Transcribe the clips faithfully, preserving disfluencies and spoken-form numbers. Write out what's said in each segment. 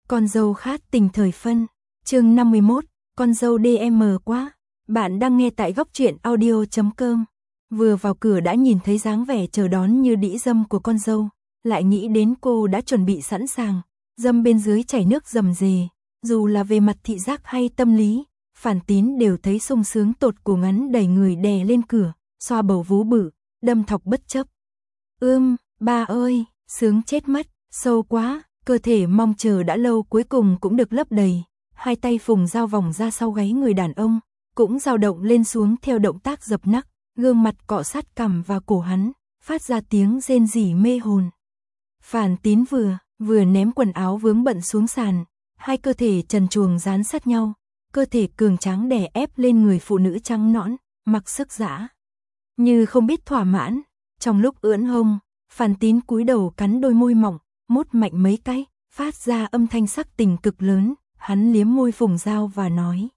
Con dâu khát tình thời phân, chương năm mươi mốt, con dâu đê em quá. Bạn đang nghe tại góc truyện audio chấm com. Vừa vào cửa đã nhìn thấy dáng vẻ chờ đón như đĩ dâm của con dâu, lại nghĩ đến cô đã chuẩn bị sẵn sàng, dâm bên dưới chảy nước rầm rề, dù là về mặt thị giác hay tâm lý, Phản Tín đều thấy sung sướng tột cùng. Ngắn đẩy người đè lên cửa, xoa bầu vú bự, đâm thọc bất chấp. Ưm, ba ơi, sướng chết mất, sâu quá. Cơ thể mong chờ đã lâu cuối cùng cũng được lấp đầy, hai tay Phùng Dao vòng ra sau gáy người đàn ông, cũng dao động lên xuống theo động tác dập nắc, gương mặt cọ sát cằm và cổ hắn, phát ra tiếng rên rỉ mê hồn. Phản Tín vừa, vừa ném quần áo vướng bận xuống sàn, hai cơ thể trần truồng dán sát nhau, cơ thể cường tráng đè ép lên người phụ nữ trắng nõn, mặc sức dã. Như không biết thỏa mãn, trong lúc ưỡn hông, Phản Tín cúi đầu cắn đôi môi mỏng, mút mạnh mấy cái, phát ra âm thanh sắc tình cực lớn, hắn liếm môi Phùng Dao và nói.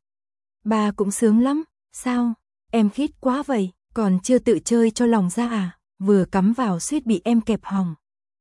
Bà cũng sướng lắm, sao, em khít quá vậy, còn chưa tự chơi cho lòng ra à, vừa cắm vào suýt bị em kẹp hỏng.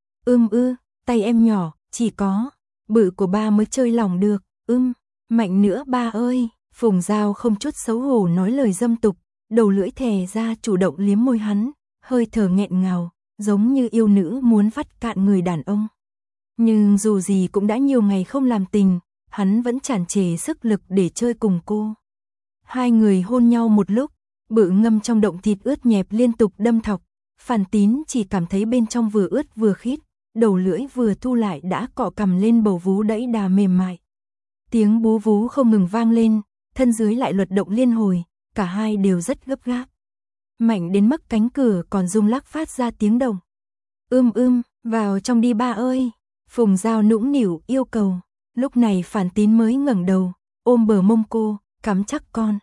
Ưm ư, tay em nhỏ, chỉ có, bự của ba mới chơi lòng được, ưm, mạnh nữa ba ơi, Phùng Dao không chút xấu hổ nói lời dâm tục, đầu lưỡi thè ra chủ động liếm môi hắn, hơi thở nghẹn ngào, giống như yêu nữ muốn vắt cạn người đàn ông. Nhưng dù gì cũng đã nhiều ngày không làm tình, hắn vẫn tràn trề sức lực để chơi cùng cô. Hai người hôn nhau một lúc, bự ngâm trong động thịt ướt nhẹp liên tục đâm thọc, Phản Tín chỉ cảm thấy bên trong vừa ướt vừa khít, đầu lưỡi vừa thu lại đã cọ cằm lên bầu vú đẫy đà mềm mại. Tiếng bú vú không ngừng vang lên, thân dưới lại luật động liên hồi, cả hai đều rất gấp gáp. Mạnh đến mức cánh cửa còn rung lắc phát ra tiếng động. Ưm ưm, vào trong đi ba ơi. Phùng Dao nũng nỉu yêu cầu, lúc này Phản Tín mới ngẩng đầu, ôm bờ mông cô, cắm chắc con.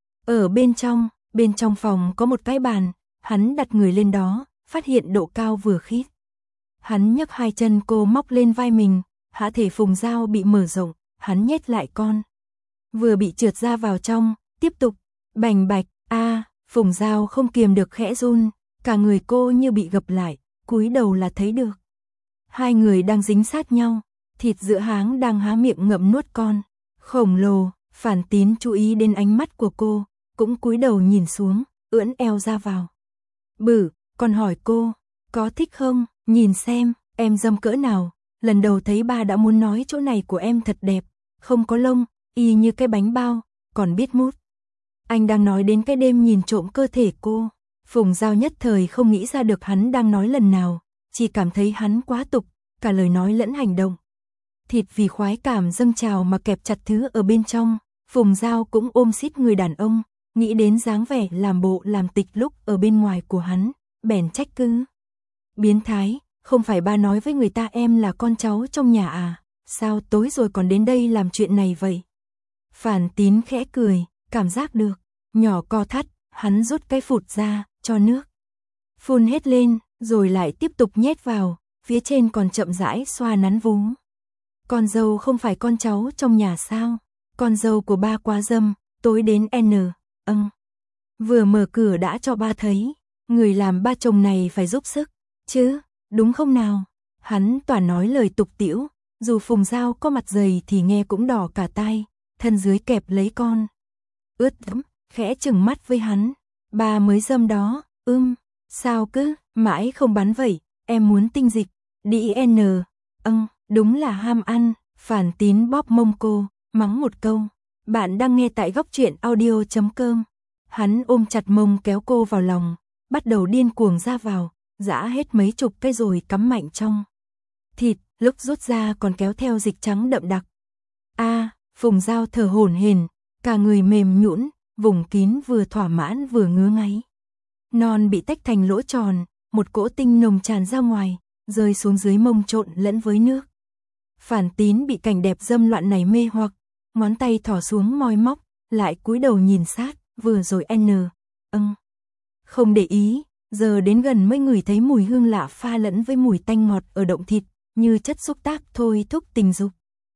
Ở bên trong, bên trong phòng có một cái bàn, hắn đặt người lên đó, phát hiện độ cao vừa khít. Hắn nhấc hai chân cô móc lên vai mình, hạ thể Phùng Dao bị mở rộng, hắn nhét lại con. Vừa bị trượt ra vào trong, tiếp tục, bành bạch, a, Phùng Dao không kiềm được khẽ run, cả người cô như bị gập lại, cúi đầu là thấy được. Hai người đang dính sát nhau, thịt giữa háng đang há miệng ngậm nuốt con. Khổng lồ, Phản Tín chú ý đến ánh mắt của cô, cũng cúi đầu nhìn xuống, ưỡn eo ra vào. Bự, con hỏi cô, có thích không, nhìn xem, em dâm cỡ nào, lần đầu thấy ba đã muốn nói chỗ này của em thật đẹp, không có lông, y như cái bánh bao, còn biết mút. Anh đang nói đến cái đêm nhìn trộm cơ thể cô. Phùng Dao nhất thời không nghĩ ra được hắn đang nói lần nào, chỉ cảm thấy hắn quá tục, cả lời nói lẫn hành động. Thịt vì khoái cảm dâng trào mà kẹp chặt thứ ở bên trong, Phùng Dao cũng ôm xít người đàn ông, nghĩ đến dáng vẻ làm bộ làm tịch lúc ở bên ngoài của hắn, bèn trách cứ. Biến thái, không phải ba nói với người ta em là con cháu trong nhà à, sao tối rồi còn đến đây làm chuyện này vậy? Phản Tín khẽ cười, cảm giác được, nhỏ co thắt, hắn rút cái phụt ra, cho nước. Phun hết lên, rồi lại tiếp tục nhét vào, phía trên còn chậm rãi xoa nắn vú. Con dâu không phải con cháu trong nhà sao? Con dâu của ba quá dâm, tối đến N, âng. Vừa mở cửa đã cho ba thấy, người làm ba chồng này phải giúp sức, chứ, đúng không nào? Hắn toàn nói lời tục tĩu, dù Phùng Dao có mặt dày thì nghe cũng đỏ cả tai, thân dưới kẹp lấy con. Ướt đẫm, khẽ chừng mắt với hắn, ba mới dâm đó, ưm, sao cứ, mãi không bắn vậy, em muốn tinh dịch, đi N, âng, đúng là ham ăn. Phản Tín bóp mông cô, mắng một câu. Bạn đang nghe tại góc truyện audio chấm com. Hắn ôm chặt mông kéo cô vào lòng, bắt đầu điên cuồng ra vào, giã hết mấy chục cái rồi cắm mạnh trong thịt, lúc rút ra còn kéo theo dịch trắng đậm đặc. A, Phùng Dao thở hổn hển, cả người mềm nhũn, vùng kín vừa thỏa mãn vừa ngứa ngáy. Non bị tách thành lỗ tròn, một cỗ tinh nồng tràn ra ngoài, rơi xuống dưới mông trộn lẫn với nước. Phản Tín bị cảnh đẹp dâm loạn này mê hoặc, ngón tay thò xuống moi móc, lại cúi đầu nhìn sát, vừa rồi N, âng. Không để ý, giờ đến gần mới ngửi thấy mùi hương lạ pha lẫn với mùi tanh ngọt ở động thịt, như chất xúc tác thôi thúc tình dục.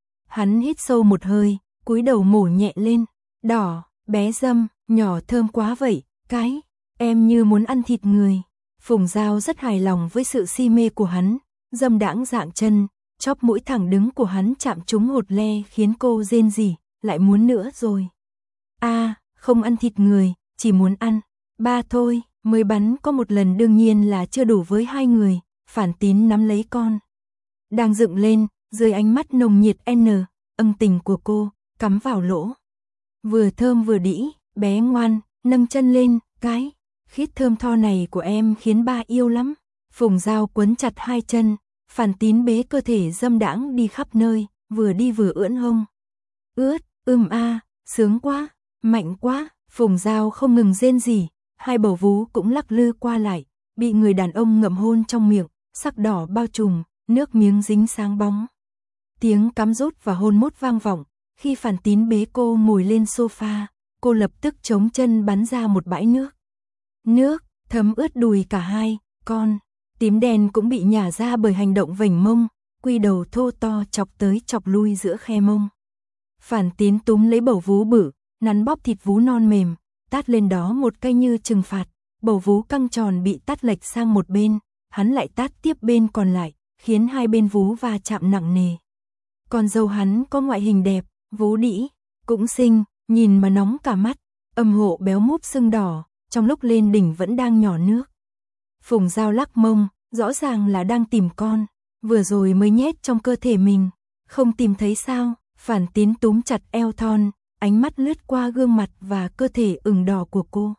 Hắn hít sâu một hơi, cúi đầu mổ nhẹ lên, đỏ, bé dâm, nhỏ thơm quá vậy, cái, em như muốn ăn thịt người. Phùng Dao rất hài lòng với sự si mê của hắn, dâm đãng dạng chân, chóp mũi thẳng đứng của hắn chạm trúng hột le khiến cô rên rỉ, lại muốn nữa rồi. A, à, không ăn thịt người, chỉ muốn ăn. Ba thôi, mới bắn có một lần đương nhiên là chưa đủ với hai người, Phản Tín nắm lấy con. Đang dựng lên, dưới ánh mắt nồng nhiệt N, ân tình của cô, cắm vào lỗ. Vừa thơm vừa đĩ, bé ngoan, nâng chân lên, cái, khít thơm tho này của em khiến ba yêu lắm. Phùng Dao quấn chặt hai chân, Phản Tín bế cơ thể dâm đãng đi khắp nơi, vừa đi vừa ưỡn hông. Ướt, ưm a, sướng quá, mạnh quá, Phùng Dao không ngừng rên rỉ, hai bầu vú cũng lắc lư qua lại, bị người đàn ông ngậm hôn trong miệng, sắc đỏ bao trùm, nước miếng dính sáng bóng. Tiếng cắm rút và hôn mút vang vọng, khi Phản Tín bế cô ngồi lên sofa, cô lập tức chống chân bắn ra một bãi nước. Nước, thấm ướt đùi cả hai, con. Tím đen cũng bị nhả ra bởi hành động vểnh mông, quy đầu thô to chọc tới chọc lui giữa khe mông. Phản Tín túm lấy bầu vú bự, nắn bóp thịt vú non mềm, tát lên đó một cây như trừng phạt, bầu vú căng tròn bị tát lệch sang một bên, hắn lại tát tiếp bên còn lại, khiến hai bên vú va chạm nặng nề. Con dâu hắn có ngoại hình đẹp, vú đĩ, cũng xinh, nhìn mà nóng cả mắt, âm hộ béo múp sưng đỏ, trong lúc lên đỉnh vẫn đang nhỏ nước. Phùng Dao lắc mông, rõ ràng là đang tìm con, vừa rồi mới nhét trong cơ thể mình, không tìm thấy sao? Phản Tín túm chặt eo thon, ánh mắt lướt qua gương mặt và cơ thể ửng đỏ của cô.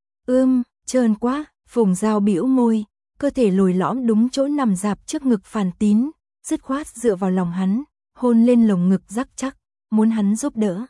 Ưm, trơn quá, Phùng Dao bĩu môi, cơ thể lồi lõm đúng chỗ nằm rạp trước ngực Phản Tín, dứt khoát dựa vào lòng hắn, hôn lên lồng ngực rắc chắc, muốn hắn giúp đỡ.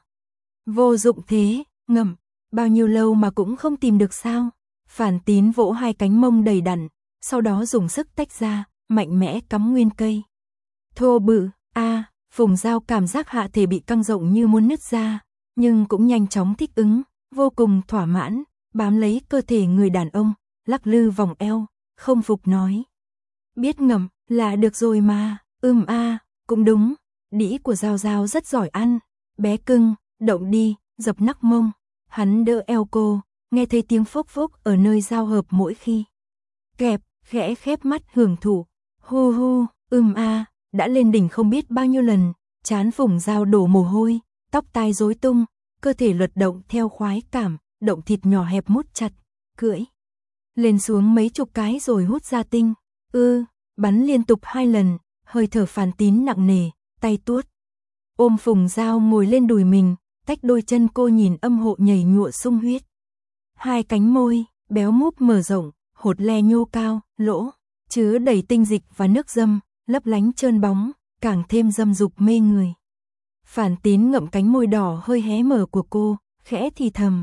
Vô dụng thế, ngậm, bao nhiêu lâu mà cũng không tìm được sao? Phản Tín vỗ hai cánh mông đầy đặn, sau đó dùng sức tách ra, mạnh mẽ cắm nguyên cây. Thô bự, a, à, Phùng Dao cảm giác hạ thể bị căng rộng như muốn nứt ra, nhưng cũng nhanh chóng thích ứng, vô cùng thỏa mãn, bám lấy cơ thể người đàn ông, lắc lư vòng eo, không phục nói. Biết ngậm là được rồi mà, ưm a, à, cũng đúng, đĩ của Dao Dao rất giỏi ăn, bé cưng, động đi, dập nắc mông, hắn đỡ eo cô, nghe thấy tiếng phốc phốc ở nơi giao hợp mỗi khi. Kẹp, khẽ khép mắt hưởng thụ, hu hu, ưm a, à, đã lên đỉnh không biết bao nhiêu lần, trán Phùng Dao đổ mồ hôi, tóc tai rối tung, cơ thể luật động theo khoái cảm, động thịt nhỏ hẹp mút chặt, cưỡi lên xuống mấy chục cái rồi hút ra tinh, ư, bắn liên tục hai lần, hơi thở Phản Tín nặng nề, tay tuốt ôm Phùng Dao ngồi lên đùi mình, tách đôi chân cô nhìn âm hộ nhảy nhụa sung huyết. Hai cánh môi béo múp mở rộng, hột le nhô cao, lỗ chứa đầy tinh dịch và nước dâm, lấp lánh trơn bóng, càng thêm dâm dục mê người. Phản Tín ngậm cánh môi đỏ hơi hé mở của cô, khẽ thì thầm.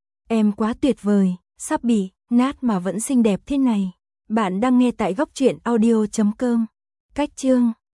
Em quá tuyệt vời, sắp bị nát mà vẫn xinh đẹp thế này. Bạn đang nghe tại góc truyện audio chấm com. Cách chương